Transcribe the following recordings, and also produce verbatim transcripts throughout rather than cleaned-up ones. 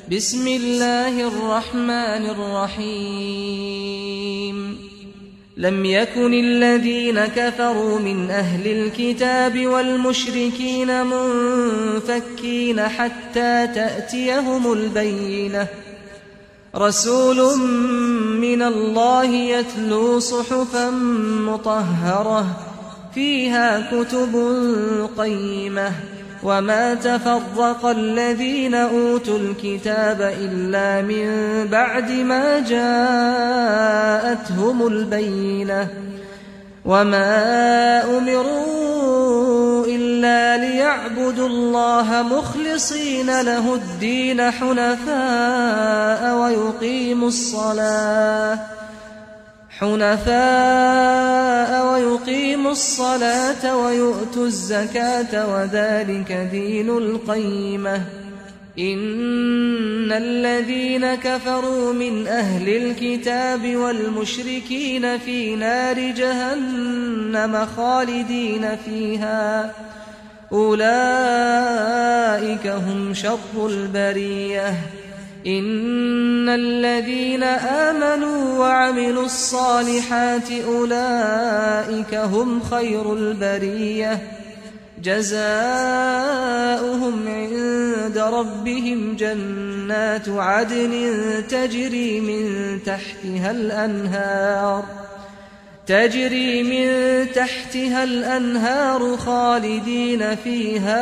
بسم الله الرحمن الرحيم لم يكن الذين كفروا من أهل الكتاب والمشركين منفكين حتى تأتيهم البينة رسول من الله يتلو صحفا مطهرة فيها كتب قيمة وما تفرق الذين أوتوا الكتاب إلا من بعد ما جاءتهم البينة وما أمروا إلا ليعبدوا الله مخلصين له الدين حنفاء ويقيموا الصلاة حنفاء ويقيموا الصلاة ويؤتوا الزكاة وذلك دين القيمة إن الذين كفروا من أهل الكتاب والمشركين في نار جهنم خالدين فيها أولئك هم شر البرية إن الذين آمنوا وعملوا الصالحات أولئك هم خير البرية جزاؤهم عند ربهم جنات عدن تجري من تحتها الأنهار تجري من تحتها الأنهار خالدين فيها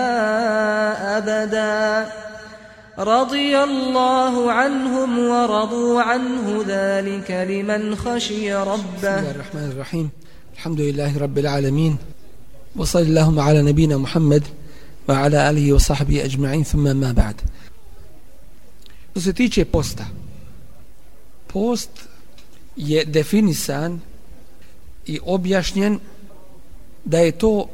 أبدا رضي الله عنهم ورضوا عنه ذلك لمن خشي ربه. بسم الله الرحمن الرحيم الحمد لله رب العالمين وصلى اللهم على نبينا محمد وعلى آله وصحبه أجمعين ثم ما بعد. Što se tiče posta, post je definisan i objašnjen da je to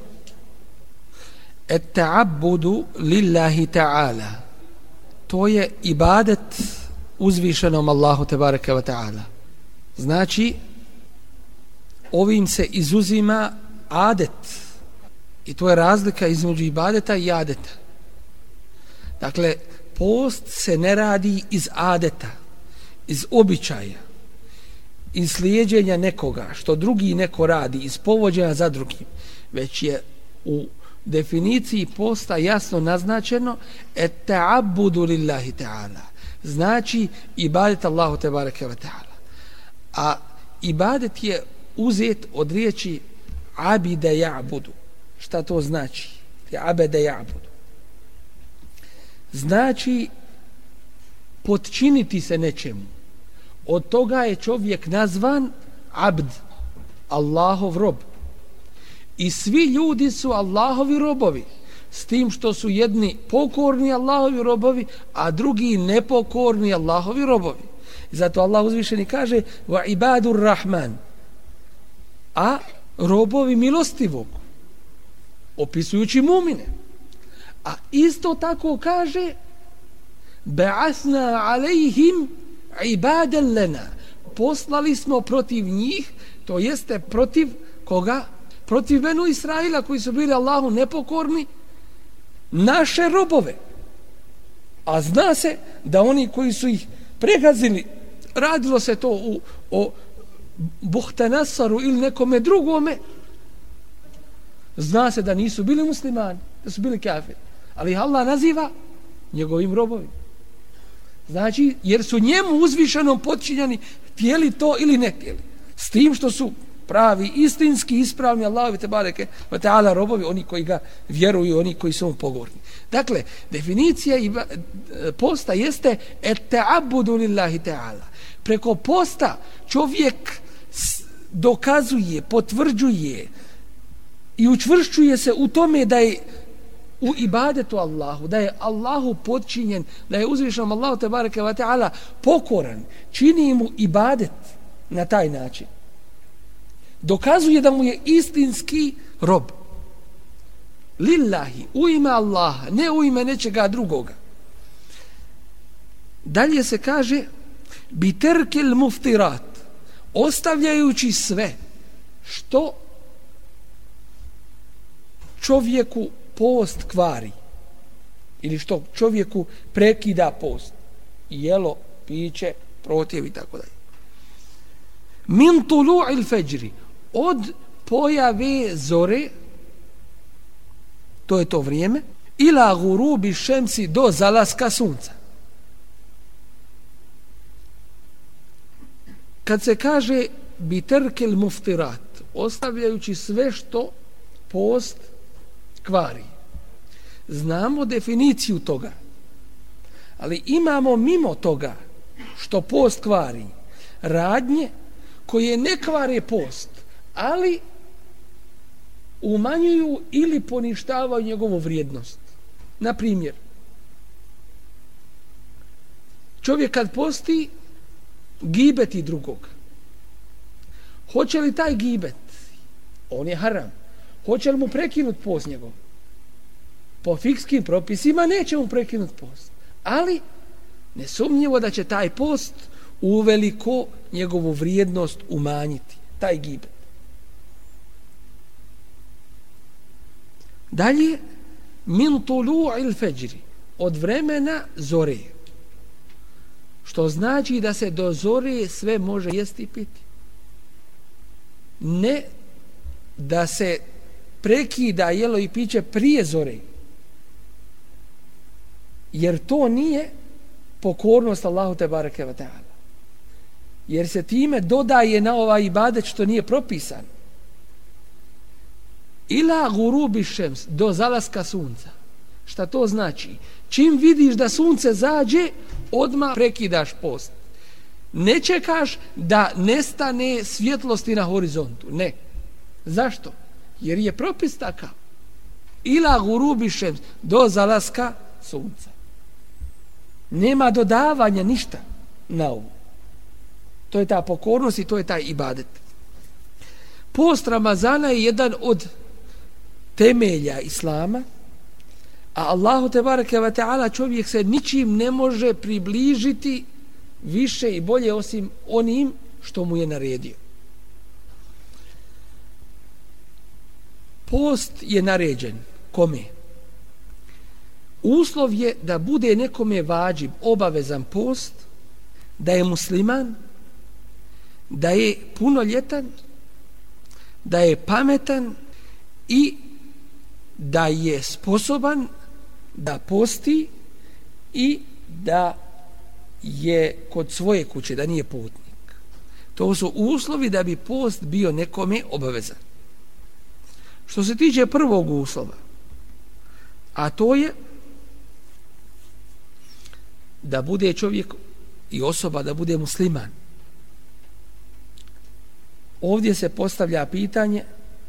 et-ta'abbudu lillahi ta'ala, to je ibadet uzvišenom Allahu tebareke ve ta'ala. Znači ovim se izuzima adet i to je razlika između ibadeta i adeta. Dakle, post se ne radi iz adeta, iz običaja, iz slijeđenja nekoga što drugi neko radi, iz povođenja za drugim, već je u definiciji posta jasno naznačeno et ta'abbudu lillahi ta'ala, znači ibadet Allahu tebareke ve ta'ala. A ibadet je uzet od riječi abide ja'budu. Šta to znači? Abide ja'budu znači potčiniti se nečemu. Od toga je čovjek nazvan abd, Allahov rob. I svi ljudi su Allahovi robovi, s tim što su jedni pokorni Allahovi robovi, a drugi nepokorni Allahovi robovi. Zato Allah uzvišeni kaže wa ibadur rahman, a robovi milostivog, opisujući mumine. A isto tako kaže ba'asna alejhim ibadan lana, poslali smo protiv njih, to jeste protiv koga? Protiv Benu Israila koji su bili Allahu nepokorni, naše robove. A zna se da oni koji su ih pregazili, radilo se to u, o Buhtanasaru ili nekome drugome, zna se da nisu bili muslimani, da su bili kafiri, ali Allah naziva njegovim robovima. Znači, jer su njemu uzvišenom podčinjeni, htjeli to ili ne htjeli, s tim što su pravi, istinski, ispravni Allahovi tebareke ve ta'ala robovi, oni koji ga vjeruju, oni koji su mu pokorni. Dakle, definicija posta jeste et ta'abbudu lillahi ta'ala. Preko posta čovjek dokazuje, potvrđuje i učvršćuje se u tome da je u ibadetu Allahu, da je Allahu podčinjen, da je uzvišenom Allahu tebareke ve ta'ala pokoran, čini mu ibadet na taj način. Dokazuje da mu je istinski rob. Lillahi, u ime Allaha, ne u ime nečega drugoga. Dalje se kaže biterkel muftirat, ostavljajući sve što čovjeku post kvari ili što čovjeku prekida post. jelo, piće, protjev i tako dalje. Min tulu'il fajri, od pojave zore, to je to vrijeme, ila gurubi šemsi, do zalaska sunca. Kad se kaže biterkel muftirat, ostavljajući sve što post kvari, znamo definiciju toga, ali imamo mimo toga što post kvari radnje koje ne kvare post, ali umanjuju ili poništavaju njegovu vrijednost. Na primjer, čovjek kad posti gibeti drugog, hoće li taj gibet, on je haram, hoće li mu prekinut post njegov? Po fikskim propisima neće mu prekinut post, ali nesumnjivo da će taj post uveliko njegovu vrijednost umanjiti, taj gibet. Dalje, min tulu'il fajri, od vremena zore, što znači da se do zore sve može jesti i piti. Ne da se prekida jelo i piće prije zore, jer to nije pokornost Allahu te bareke ve taala, jer se time dodaje na ovaj ibadet što nije propisan. Ila gurubi šems, do zalaska sunca. Šta to znači? Čim vidiš da sunce zađe, odmah prekidaš post. Ne čekaš da nestane svjetlosti na horizontu. Ne. Zašto? Jer je propis takav. Ila gurubi šems, do zalaska sunca. Nema dodavanja ništa na ovo. To je ta pokornost i to je taj ibadet. Post Ramazana je jedan od temelja Islama, a Allahu te bareke ve taala čovjek se ničim ne može približiti više i bolje osim onim što mu je naredio. Post je naređen kome? Uslov je da bude nekome vađib, obavezan post, da je musliman, da je punoljetan, da je pametan i da je sposoban da posti i da je kod svoje kuće, da nije putnik. To su uslovi da bi post bio nekome obavezan. Što se tiče prvog uslova, a to je da bude čovjek i osoba da bude musliman. Ovdje se postavlja pitanje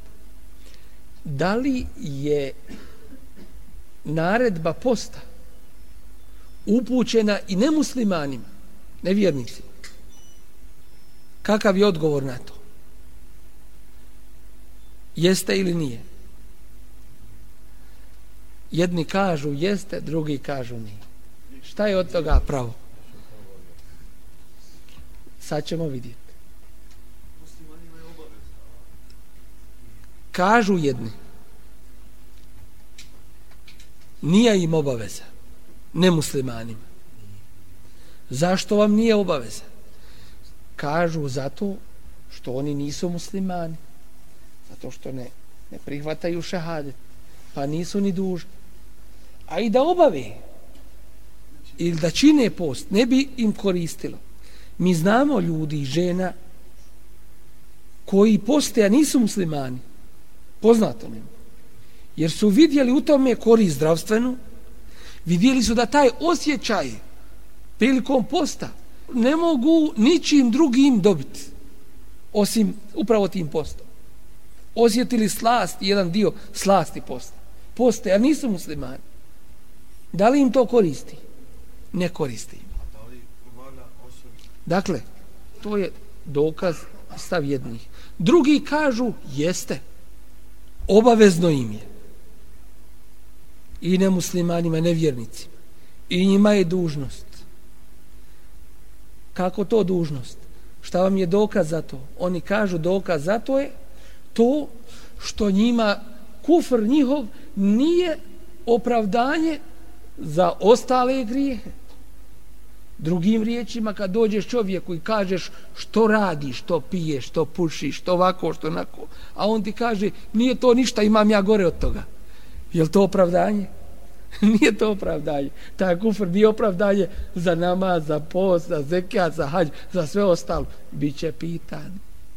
da li je naredba posta upućena i nemuslimanima, nevjernicima. Kakav je odgovor na to? Jeste ili nije? Jedni kažu jeste, drugi kažu nije. Šta je od toga pravo? Sad ćemo vidjeti. Kažu jedni, nije im obaveza, nemuslimanima. Zašto vam nije obaveza? Kažu zato što oni nisu muslimani, zato što ne, ne prihvataju šehadet, pa nisu ni dužni. A i da obave ili da čine post, ne bi im koristilo. Mi znamo ljudi i žena koji poste, a nisu muslimani. Poznato nema. Jer su vidjeli u tome korist zdravstvenu, vidjeli su da taj osjećaj prilikom posta ne mogu ničim drugim dobiti osim upravo tim postom. Osjetili slast, jedan dio slasti posta. Poste, a nisu muslimani. Da li im to koristi? Ne koristi im. Dakle, to je dokaz, stav jednih. Drugi kažu, jeste, obavezno im je. I nemuslimanima, nevjernicima. I njima je dužnost. Kako to dužnost? Šta vam je dokaz za to? Oni kažu dokaz za to je to što njima kufr njihov nije opravdanje za ostale grijehe. Drugim riječima, kad dođeš čovjeku i kažeš što radiš, što piješ, što pušiš, što ovako, što onako, a on ti kaže nije to ništa, imam ja gore od toga. Je li to opravdanje? Nije to opravdanje. Taj kufr nije opravdanje za namaz, za post, za zekijat, za hađ, za sve ostalo. Biće pitan.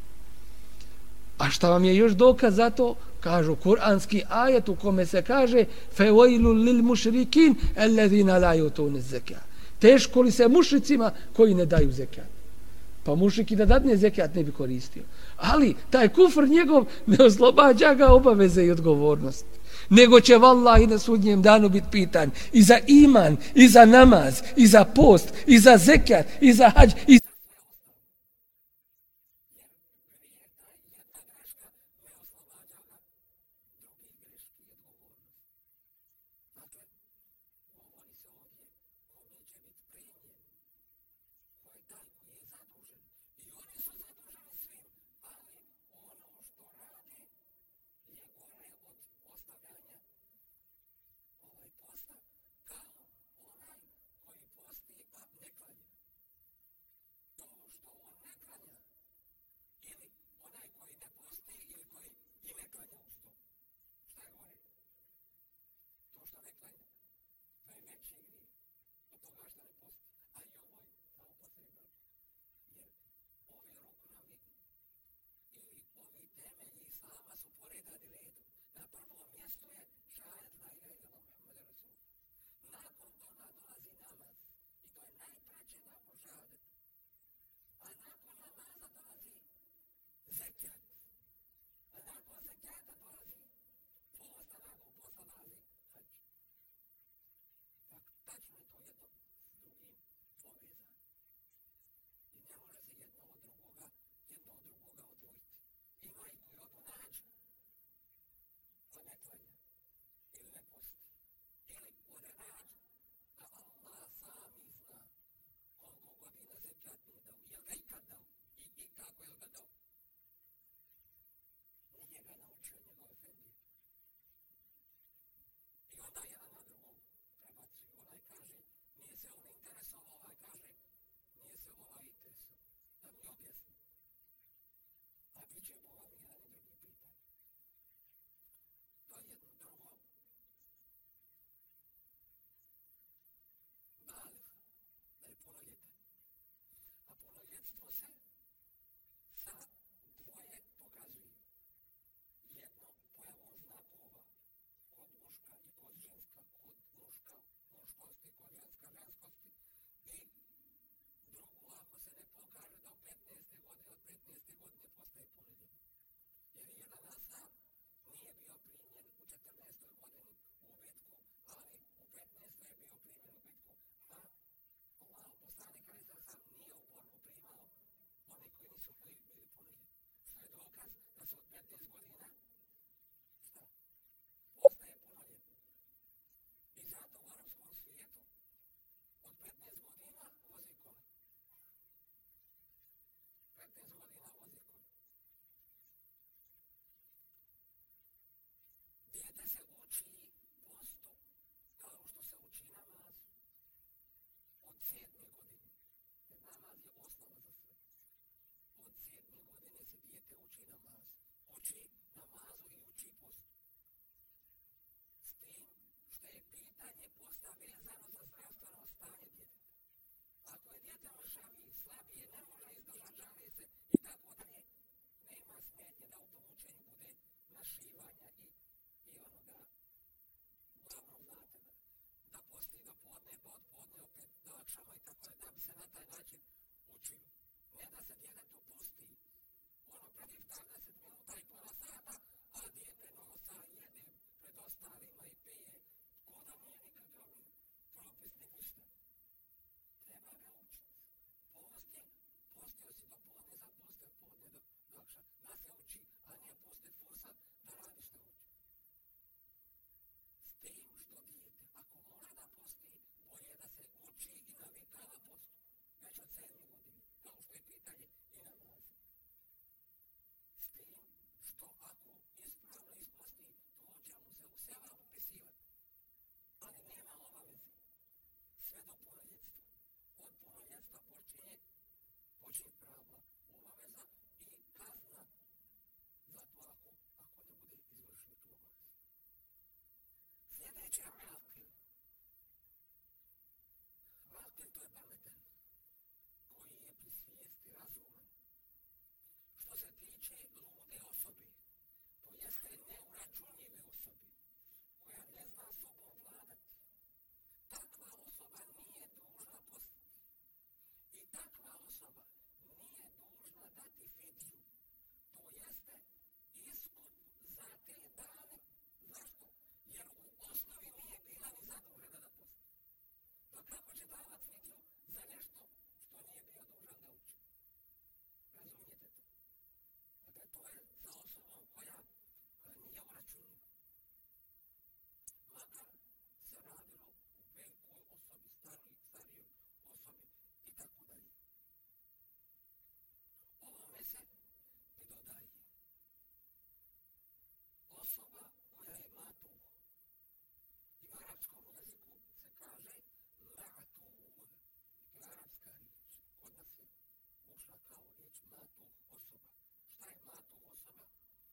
A šta vam je još dokaz za to? Kažu kuranski ajet u kome se kaže fevojlu lil mušrikin alladhina la yutun zekijat. Teško li se mušricima koji ne daju zekijat? Pa mušrik i da dadne zekijat ne bi koristio. Ali taj kufr njegov ne oslobađa ga obaveze i odgovornosti. Nego će vallahi na sudnjem danu biti pitan i za iman, i za namaz, i za post, i za zekijat, i za hađ, i za... nečije prava, obaveza i kazna za to ako, ako ne bude izvršio tu obavezu. Sljedeće je Akil. Akil to je pametan, koji je pri svijesti razuman. Što se tiče lude osobe, to jeste neuračunljive osobe, koja ne zna sobom vladati, takva osoba nije dužna postiti. I takva osoba nije dužna dati fidiju, to jeste iskup za te dane. Zašto? Jer u osnovi nije bila ni zadužena da posti. Pa kako će davati fidiju za nešto što nije bio dužan da uči? Razumijete to? Dakle, to je za osobom koja nije uračunljiva. Makar se radilo u velikoj osobi, staroj, starijoj osobi i tako dalje. Ovome se pridodaje osoba koja je matuh. I u arapskom jeziku se kaže ma'tuh. To je arapska riječ. Kod nas je ušla kao riječ matuh osoba. Šta je matuh osoba?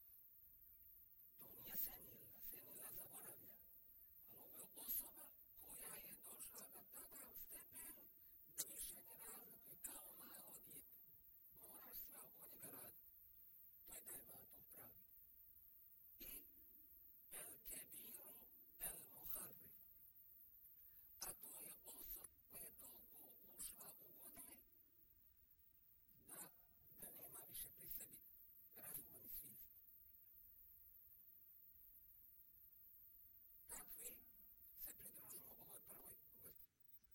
To nije senilna. Senilna zaboravlja. Ali ovo je osoba koja je došla na takav stepen da više ne razlikuje kao malo dijete. Moraš sve oko njega raditi. To je taj matuh pravi. I el kebiru el muharri. A to je osoba koja je toliko ušla u godine da, da nema više pri sebi razuma ni svijesti. Takvi se pridružuju ovoj prvoj vrsti.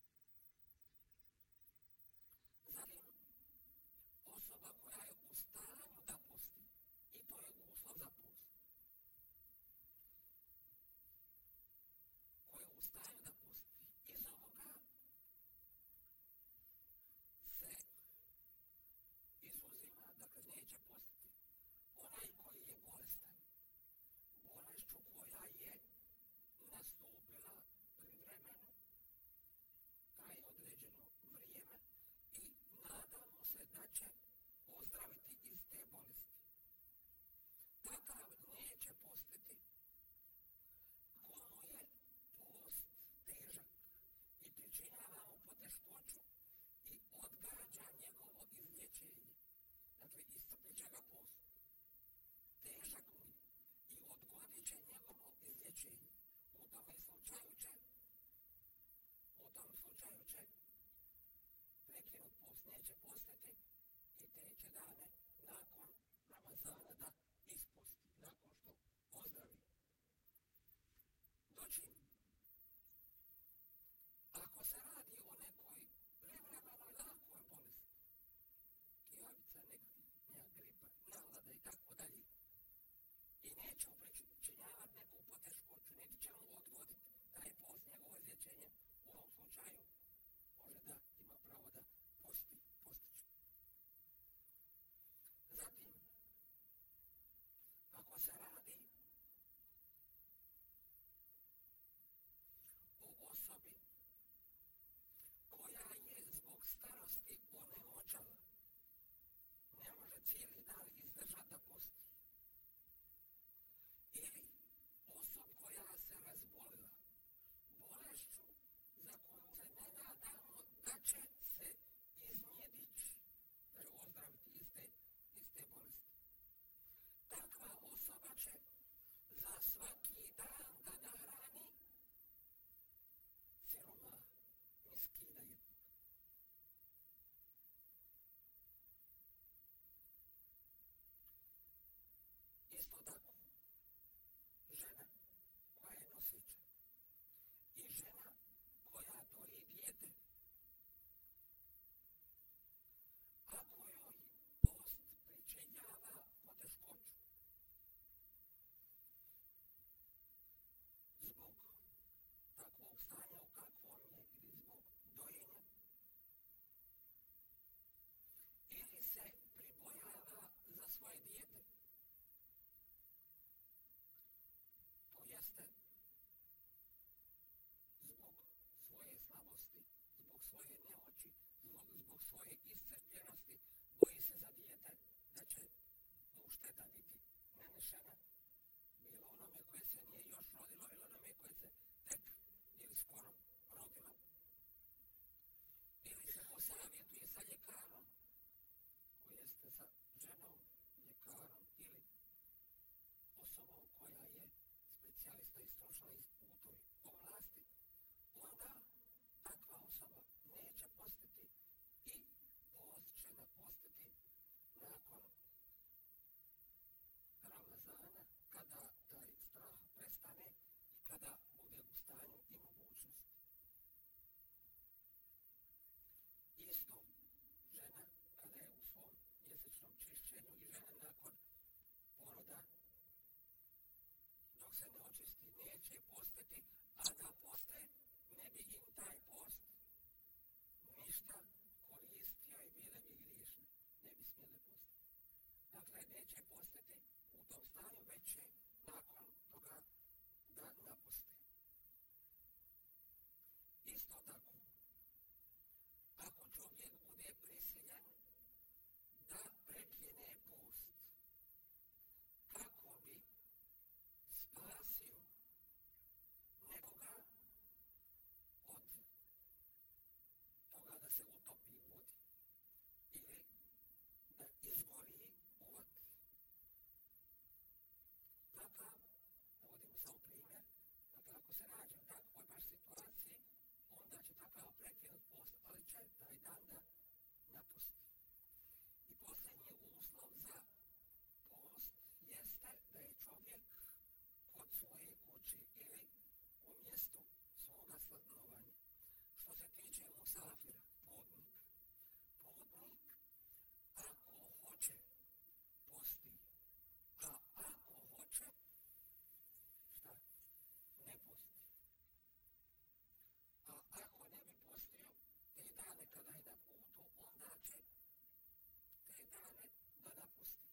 Zatim, osoba koja je u stanju da posti, i to je uslov za post, koja je u stanju da posti, iz ovoga se izuzima, dakle neće postiti onaj koji je bolestan, bolešću koja je nastupila privremeno, traje određeno vrijeme i nadamo se da će ozdraviti iz te bolesti. Takav neće postiti komu je post težak i pričinjava mu poteškoću i odgađa njegovo izlječenje. Dakle, iscrpit će ga post. Težak mu je i odgodit će njegovo izlječenje. U tom slučaju će, u tom slučaju će prekinut post, neće postiti i treće dane nakon Ramazana da isposti, nakon što ozdravi. Dočim, ako se radi o nekoj prevremenoj lakoj bolesti, kijavica, neka gripa, nalada i tako dalje, i neće pričinjavati neku poteškoću, niti će on odgoditi taj post, njegovo izlječenje, u ovom slučaju može da ima pravo da posti, postiće. Zatim, ako se radi o osobi koja je zbog starosti onemoćala, ne može cijeli dan izdržati da posti, ili osoba koja se razbolila bolešću za koju se ne nadamo da će se iznijedići, da će ozdraviti iz te, iz te bolesti. Takva osoba će za svaki dan da nahrani siroma, miskina jednog. Isto tako, žena koja je nosiča i žena koja doji dijete, a kojoj post pričinjava poteškoću zbog takvog stanja u kakvom je ili zbog dojenja, ili se pribojava za svoje dijete, donešena, bilo onome koje se nije još rodilo ili onome koje se tek ili skoro rodilo. Ili se posavjetuje sa ljekarom, koji jeste sa ženom, ljekarom ili osobom koja je specijalista i stručna u toj oblasti, onda takva osoba neće postiti i post će napostiti nakon Ramazana, kada taj strah prestane i kada bude u stanju i mogućnosti. Isto žena kada je u svom mjesečnom čišćenju i žena nakon poroda, dok se ne očisti, neće postiti, a da poste ne bi im taj post ništa koristio i bile bi griješne. Ne bi smjele postiti. Dakle, neće postiti u tom stanju, već će nakon toga da napuste. Isto tako, ako čovjek bude prisiljen da prekine post, kako bi spasio nekoga od toga da se utopi u vodi ili da izgori u vodi. Takav, povodimo samo primjer, dakle ako se nađe u takvoj baš situaciji, onda će takav prekinut post, ali će taj dan da napusti. I posljednji uslov za post jeste da je čovjek kod svoje kući ili u mjestu svoga stanovanja. Što se tiče musafira, putnika, putnik ako hoće posti, a ako hoće, šta? Ne posti. A ako ne bi postio te dane kada je na putu, onda će te dane da napusti.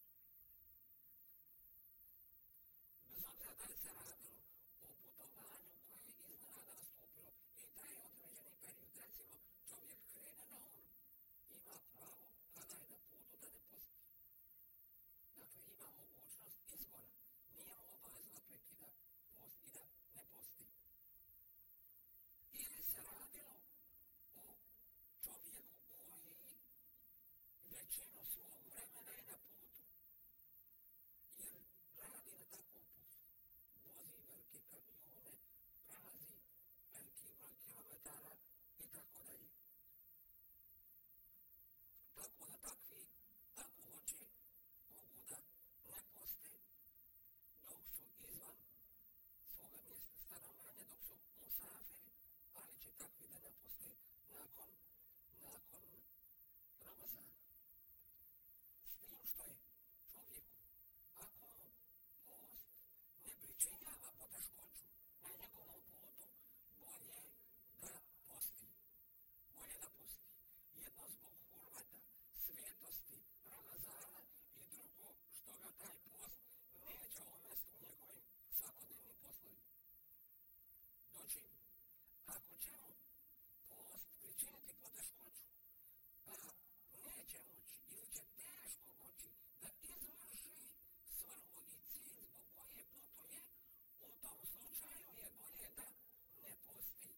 Bez obzira da li se radilo o putovanju koje je iznenada nastupilo i da je određeni period, recimo čovjek krene na umru, ima pravo kada je na putu da ne posti. Dakle, ima mogućnost izbora. Nije mu obavezno da prekida post i da ne posti. Ili se radilo o čovjeku koji većinu svog vremena je na putu, jer radi na takvom poslu. Vozi velike kamione, prelazi veliki broj kilometara i tako dalje. Tako da takvi, ako hoće, mogu da ne poste dok su izvan svoga mjesta stanovanja, dok su musafiri, ali će takvi da ne poste nakon, nakon Ramazana. S tim što je čovjeku, ako post ne pričinjava poteškoću na njegovom putu, bolje da posti. Bolje da posti. Jedno zbog hurmata, svetosti Ramazana i drugo što ga taj post neće omesti u njegovim svakodnevnim poslovima. Doći, ako će mu post pričiniti poteškoću, pa neće moći ili će teško moći da izvrši svrhu i cilj zbog koje putuje, u tom slučaju je bolje da ne posti.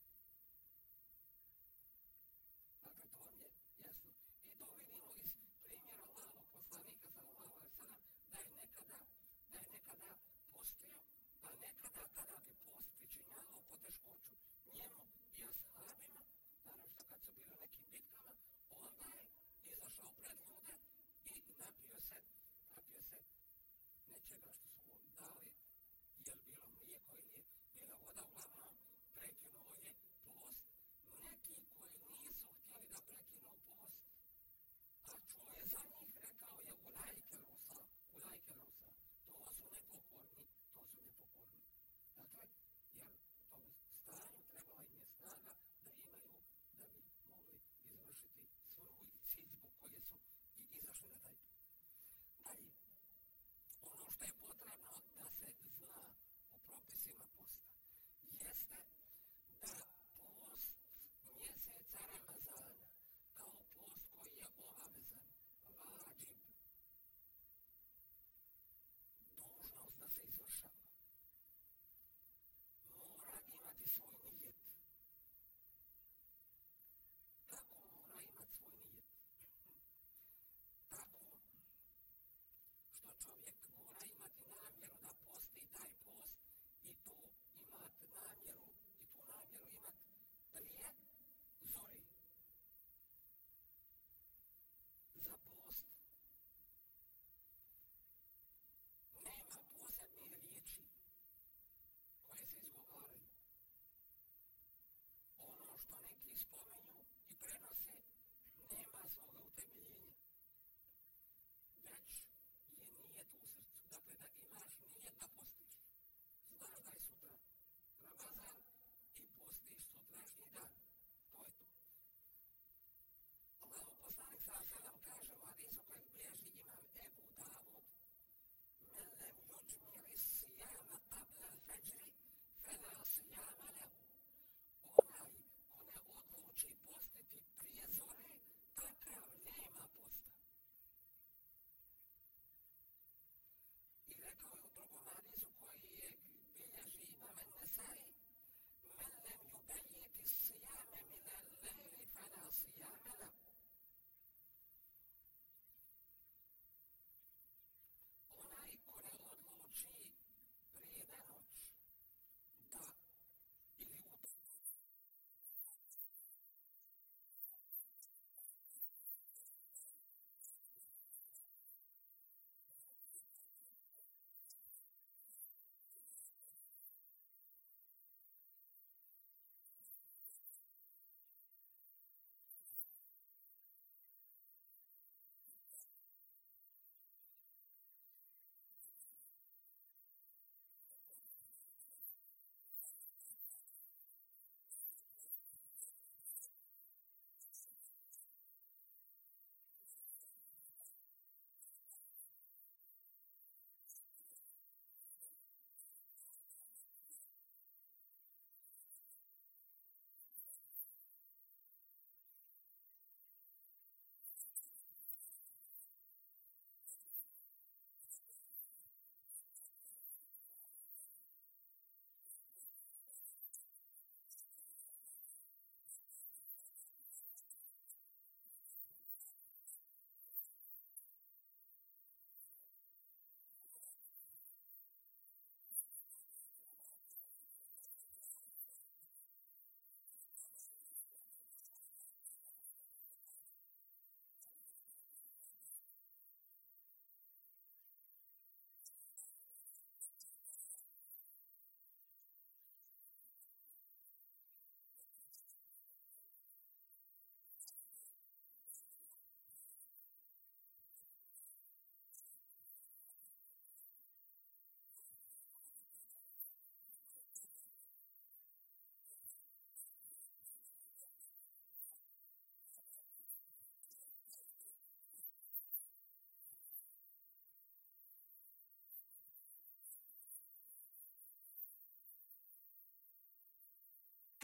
Dakle, to vam je jasno. I to vidimo iz primjera Allahovog poslanika, sallallahu alejhi ve sellem, da je nekada, da je nekada postio, a nekada kada bi post pričinjavao poteškoću njemu i ashabima, naravno što kad su bili u nekim bitkama, onda je izašao pred ljude i napio se, napio se nečega što su mu dali, je li bilo mlijeko ili je bila voda, uglavnom prekinuo je post. Neki koji nisu htjeli da prekinu post, a čuo je za njih, rekao je ulajke rosa, ulajke rosa, to su nepokorni, to su nepokorni. Dakle, jer u tom stanju trebala im je snaga da imaju, da bi mogli izvršiti svrhu i cilj zbog koje su i izašli na taj put. Dalje, ono što je potrebno da se zna o propisima posta, jeste da post mjeseca Ramazana, kao post koji je obavezan, vađib, ismijavaju